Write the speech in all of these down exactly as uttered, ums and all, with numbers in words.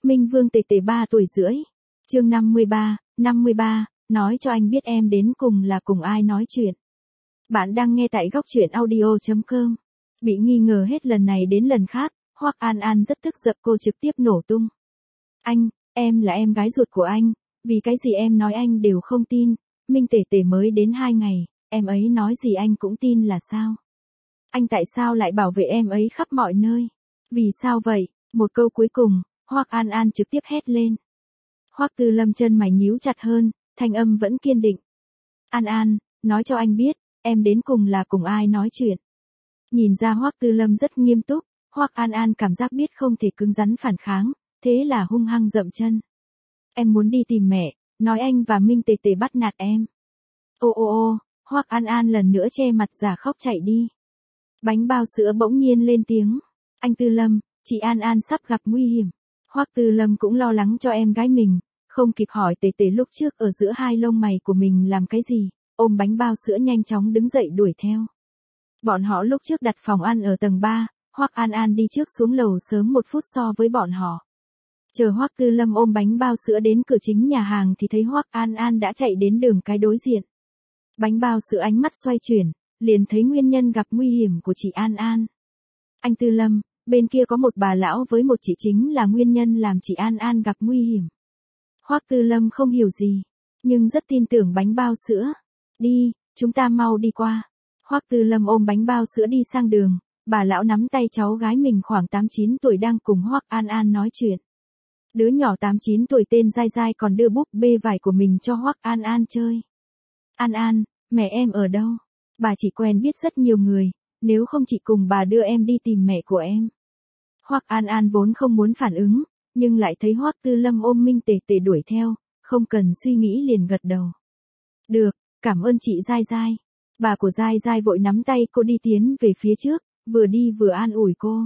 Minh Vương Tề Tề ba tuổi rưỡi. Chương năm mươi ba, năm mươi ba, nói cho anh biết em đến cùng là cùng ai nói chuyện. Bạn đang nghe tại góc truyện audio chấm com. Bị nghi ngờ hết lần này đến lần khác, Hoắc An An rất tức giận, cô trực tiếp nổ tung. Anh, em là em gái ruột của anh, vì cái gì em nói anh đều không tin, Minh Tề Tề mới đến hai ngày, em ấy nói gì anh cũng tin là sao? Anh tại sao lại bảo vệ em ấy khắp mọi nơi? Vì sao vậy? Một câu cuối cùng, Hoắc An An trực tiếp hét lên. Hoắc Tư Lâm chân mày nhíu chặt hơn, thanh âm vẫn kiên định. An An, nói cho anh biết, em đến cùng là cùng ai nói chuyện. Nhìn ra Hoắc Tư Lâm rất nghiêm túc, Hoắc An An cảm giác biết không thể cứng rắn phản kháng, thế là hung hăng dậm chân. Em muốn đi tìm mẹ, nói anh và Minh Tề Tề bắt nạt em. Ô ô ô, Hoắc An An lần nữa che mặt giả khóc chạy đi. Bánh bao sữa bỗng nhiên lên tiếng. Anh Tư Lâm, chị An An sắp gặp nguy hiểm. Hoắc Tư Lâm cũng lo lắng cho em gái mình, không kịp hỏi Tề Tề lúc trước ở giữa hai lông mày của mình làm cái gì, ôm bánh bao sữa nhanh chóng đứng dậy đuổi theo. Bọn họ lúc trước đặt phòng ăn ở tầng ba, Hoắc An An đi trước xuống lầu sớm một phút so với bọn họ. Chờ Hoắc Tư Lâm ôm bánh bao sữa đến cửa chính nhà hàng thì thấy Hoắc An An đã chạy đến đường cái đối diện. Bánh bao sữa ánh mắt xoay chuyển, liền thấy nguyên nhân gặp nguy hiểm của chị An An. Anh Tư Lâm, bên kia có một bà lão với một chị chính là nguyên nhân làm chị An An gặp nguy hiểm. Hoắc Tư Lâm không hiểu gì, nhưng rất tin tưởng bánh bao sữa. Đi, chúng ta mau đi qua. Hoắc Tư Lâm ôm bánh bao sữa đi sang đường, bà lão nắm tay cháu gái mình khoảng tám chín tuổi đang cùng Hoắc An An nói chuyện. Đứa nhỏ tám chín tuổi tên Giai Giai còn đưa búp bê vải của mình cho Hoắc An An chơi. An An, mẹ em ở đâu? Bà chỉ quen biết rất nhiều người, nếu không chị cùng bà đưa em đi tìm mẹ của em. Hoắc An An vốn không muốn phản ứng, nhưng lại thấy Hoắc Tư Lâm ôm Minh Tề Tề đuổi theo, không cần suy nghĩ liền gật đầu. Được, cảm ơn chị Giai Giai. Bà của Giai Giai vội nắm tay cô đi tiến về phía trước, vừa đi vừa an ủi cô.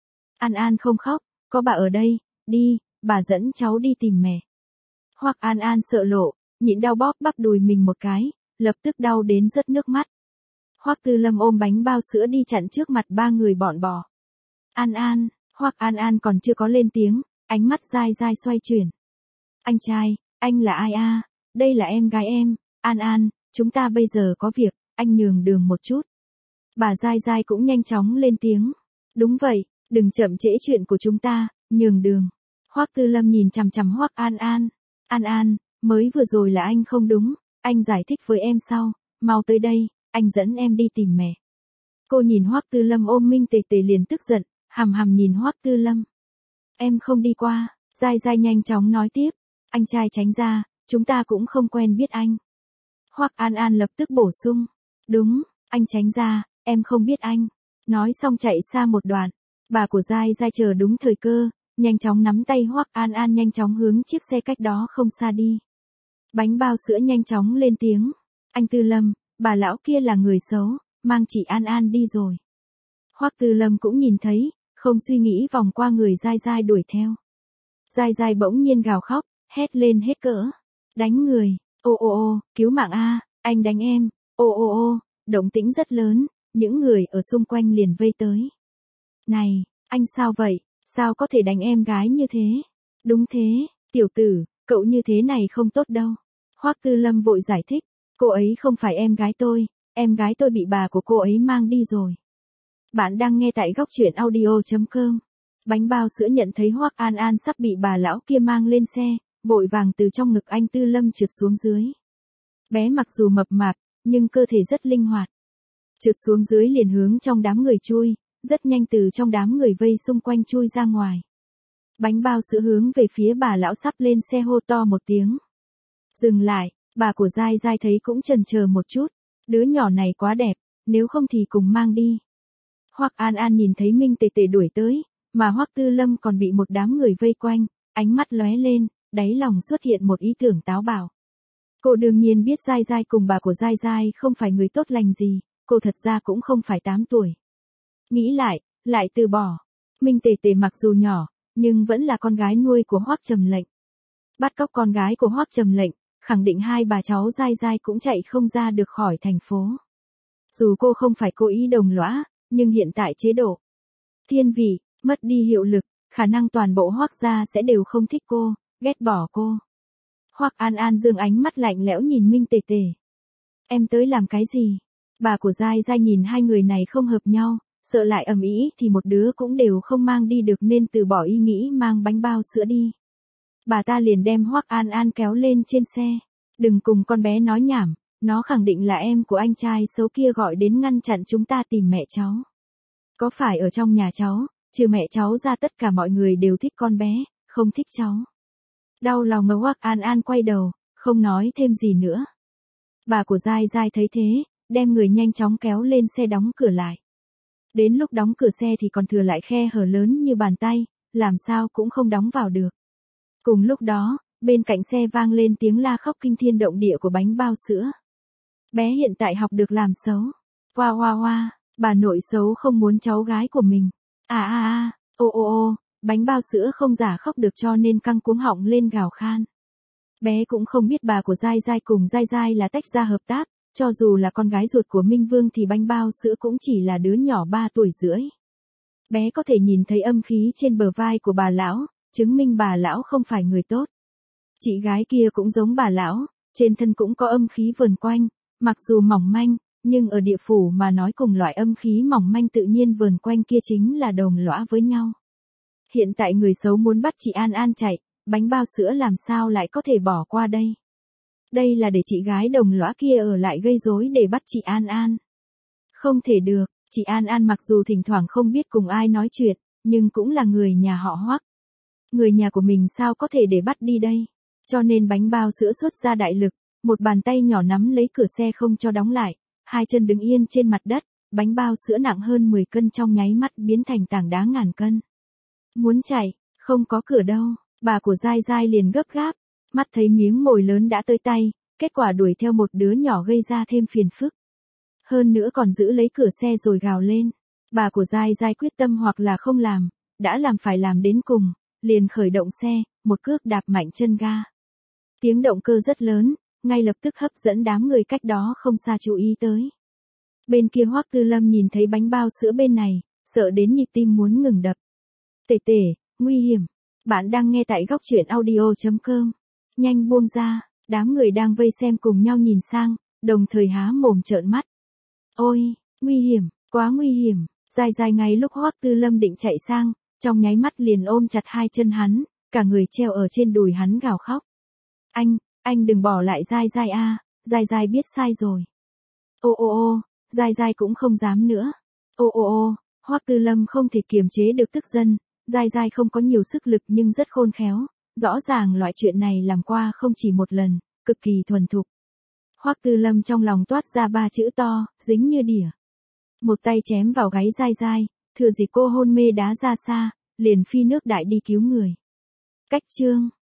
An An không khóc, có bà ở đây, đi, bà dẫn cháu đi tìm mẹ. Hoắc An An sợ lộ, nhịn đau bóp bắp đùi mình một cái, lập tức đau đến rớt nước mắt. Hoắc Tư Lâm ôm bánh bao sữa đi chặn trước mặt ba người bọn bò. An An, Hoắc An An còn chưa có lên tiếng, ánh mắt Giai Giai xoay chuyển. Anh trai, anh là ai a? Đây là em gái em, An An, chúng ta bây giờ có việc, anh nhường đường một chút. Bà Giai Giai cũng nhanh chóng lên tiếng. Đúng vậy, đừng chậm trễ chuyện của chúng ta, nhường đường. Hoắc Tư Lâm nhìn chằm chằm Hoắc An An. An An, mới vừa rồi là anh không đúng, anh giải thích với em sau, mau tới đây, anh dẫn em đi tìm mẹ. Cô nhìn Hoắc Tư Lâm ôm Minh Tề Tề liền tức giận, hằm hằm nhìn Hoắc Tư Lâm. Em không đi qua, Giai Giai nhanh chóng nói tiếp, anh trai tránh ra, chúng ta cũng không quen biết anh. Hoắc An An lập tức bổ sung, đúng, anh tránh ra, em không biết anh. Nói xong chạy xa một đoạn, bà của Giai Giai chờ đúng thời cơ, nhanh chóng nắm tay Hoắc An An nhanh chóng hướng chiếc xe cách đó không xa đi. Bánh bao sữa nhanh chóng lên tiếng, anh Tư Lâm, bà lão kia là người xấu, mang chị An An đi rồi. Hoắc Tư Lâm cũng nhìn thấy, không suy nghĩ vòng qua người Giai Giai đuổi theo. Giai Giai bỗng nhiên gào khóc, hét lên hết cỡ. Đánh người, ô ô ô, cứu mạng a, anh đánh em, ô ô ô, động tĩnh rất lớn, những người ở xung quanh liền vây tới. Này, anh sao vậy, sao có thể đánh em gái như thế? Đúng thế, tiểu tử, cậu như thế này không tốt đâu. Hoắc Tư Lâm vội giải thích, cô ấy không phải em gái tôi, em gái tôi bị bà của cô ấy mang đi rồi. Bạn đang nghe tại góc truyện audio chấm com. Bánh bao sữa nhận thấy Hoắc An An sắp bị bà lão kia mang lên xe, vội vàng từ trong ngực anh Tư Lâm trượt xuống dưới. Bé mặc dù mập mạp, nhưng cơ thể rất linh hoạt. Trượt xuống dưới liền hướng trong đám người chui, rất nhanh từ trong đám người vây xung quanh chui ra ngoài. Bánh bao sữa hướng về phía bà lão sắp lên xe hô to một tiếng. Dừng lại, bà của Giai Giai thấy cũng chần chờ một chút, đứa nhỏ này quá đẹp, nếu không thì cùng mang đi. Hoắc An An nhìn thấy Minh Tề Tề đuổi tới, mà Hoắc Tư Lâm còn bị một đám người vây quanh, ánh mắt lóe lên, đáy lòng xuất hiện một ý tưởng táo bạo. Cô đương nhiên biết Giai Giai cùng bà của Giai Giai không phải người tốt lành gì, cô thật ra cũng không phải tám tuổi. Nghĩ lại, lại từ bỏ. Minh Tề Tề mặc dù nhỏ, nhưng vẫn là con gái nuôi của Hoắc Trầm Lệnh. Bắt cóc con gái của Hoắc Trầm Lệnh, khẳng định hai bà cháu Giai Giai cũng chạy không ra được khỏi thành phố. Dù cô không phải cố ý đồng lõa, nhưng hiện tại chế độ thiên vị mất đi hiệu lực, khả năng toàn bộ Hoắc gia sẽ đều không thích cô, ghét bỏ cô. Hoắc An An dương ánh mắt lạnh lẽo nhìn Minh Tề Tề. Em tới làm cái gì? Bà của Giai Giai nhìn hai người này không hợp nhau, sợ lại ầm ĩ thì một đứa cũng đều không mang đi được nên từ bỏ ý nghĩ mang bánh bao sữa đi. Bà ta liền đem Hoắc An An kéo lên trên xe. Đừng cùng con bé nói nhảm, nó khẳng định là em của anh trai xấu kia gọi đến ngăn chặn chúng ta tìm mẹ cháu. Có phải ở trong nhà cháu, trừ mẹ cháu ra tất cả mọi người đều thích con bé, không thích cháu. Đau lòng ngờ Hoắc An An quay đầu, không nói thêm gì nữa. Bà của Giai Giai thấy thế, đem người nhanh chóng kéo lên xe đóng cửa lại. Đến lúc đóng cửa xe thì còn thừa lại khe hở lớn như bàn tay, làm sao cũng không đóng vào được. Cùng lúc đó, bên cạnh xe vang lên tiếng la khóc kinh thiên động địa của bánh bao sữa. Bé hiện tại học được làm xấu. Hoa hoa hoa, bà nội xấu không muốn cháu gái của mình. À à à, ô ô ô, bánh bao sữa không giả khóc được cho nên căng cuống họng lên gào khan. Bé cũng không biết bà của Giai Giai cùng Giai Giai là tách ra hợp tác, cho dù là con gái ruột của Minh Vương thì bánh bao sữa cũng chỉ là đứa nhỏ ba tuổi rưỡi. Bé có thể nhìn thấy âm khí trên bờ vai của bà lão, chứng minh bà lão không phải người tốt. Chị gái kia cũng giống bà lão, trên thân cũng có âm khí vờn quanh, mặc dù mỏng manh, nhưng ở địa phủ mà nói cùng loại âm khí mỏng manh tự nhiên vờn quanh kia chính là đồng lõa với nhau. Hiện tại người xấu muốn bắt chị An An chạy, bánh bao sữa làm sao lại có thể bỏ qua đây. Đây là để chị gái đồng lõa kia ở lại gây rối để bắt chị An An. Không thể được, chị An An mặc dù thỉnh thoảng không biết cùng ai nói chuyện, nhưng cũng là người nhà họ Hoắc. Người nhà của mình sao có thể để bắt đi đây. Cho nên bánh bao sữa xuất ra đại lực, một bàn tay nhỏ nắm lấy cửa xe không cho đóng lại, hai chân đứng yên trên mặt đất, bánh bao sữa nặng hơn mười cân trong nháy mắt biến thành tảng đá ngàn cân. Muốn chạy, không có cửa đâu, bà của Giai Giai liền gấp gáp, mắt thấy miếng mồi lớn đã tới tay, kết quả đuổi theo một đứa nhỏ gây ra thêm phiền phức. Hơn nữa còn giữ lấy cửa xe rồi gào lên. Bà của Giai Giai quyết tâm hoặc là không làm, đã làm phải làm đến cùng, liền khởi động xe, một cước đạp mạnh chân ga. Tiếng động cơ rất lớn, ngay lập tức hấp dẫn đám người cách đó không xa chú ý tới. Bên kia Hoắc Tư Lâm nhìn thấy bánh bao sữa bên này, sợ đến nhịp tim muốn ngừng đập. Tề Tề, nguy hiểm. Bạn đang nghe tại góc truyện audio chấm com. Nhanh buông ra, đám người đang vây xem cùng nhau nhìn sang, đồng thời há mồm trợn mắt. Ôi, nguy hiểm, quá nguy hiểm. Giai Giai ngay lúc Hoắc Tư Lâm định chạy sang, trong nháy mắt liền ôm chặt hai chân hắn, cả người treo ở trên đùi hắn gào khóc. Anh, anh đừng bỏ lại Giai Giai a, Giai Giai biết sai rồi. Ô ô ô, Giai Giai cũng không dám nữa. Ô ô ô, Hoắc Tư Lâm không thể kiềm chế được tức giận, Giai Giai không có nhiều sức lực nhưng rất khôn khéo, rõ ràng loại chuyện này làm qua không chỉ một lần, cực kỳ thuần thục. Hoắc Tư Lâm trong lòng toát ra ba chữ to, dính như đỉa. Một tay chém vào gáy Giai Giai, thừa dịp cô hôn mê đá ra xa, liền phi nước đại đi cứu người. Cách chương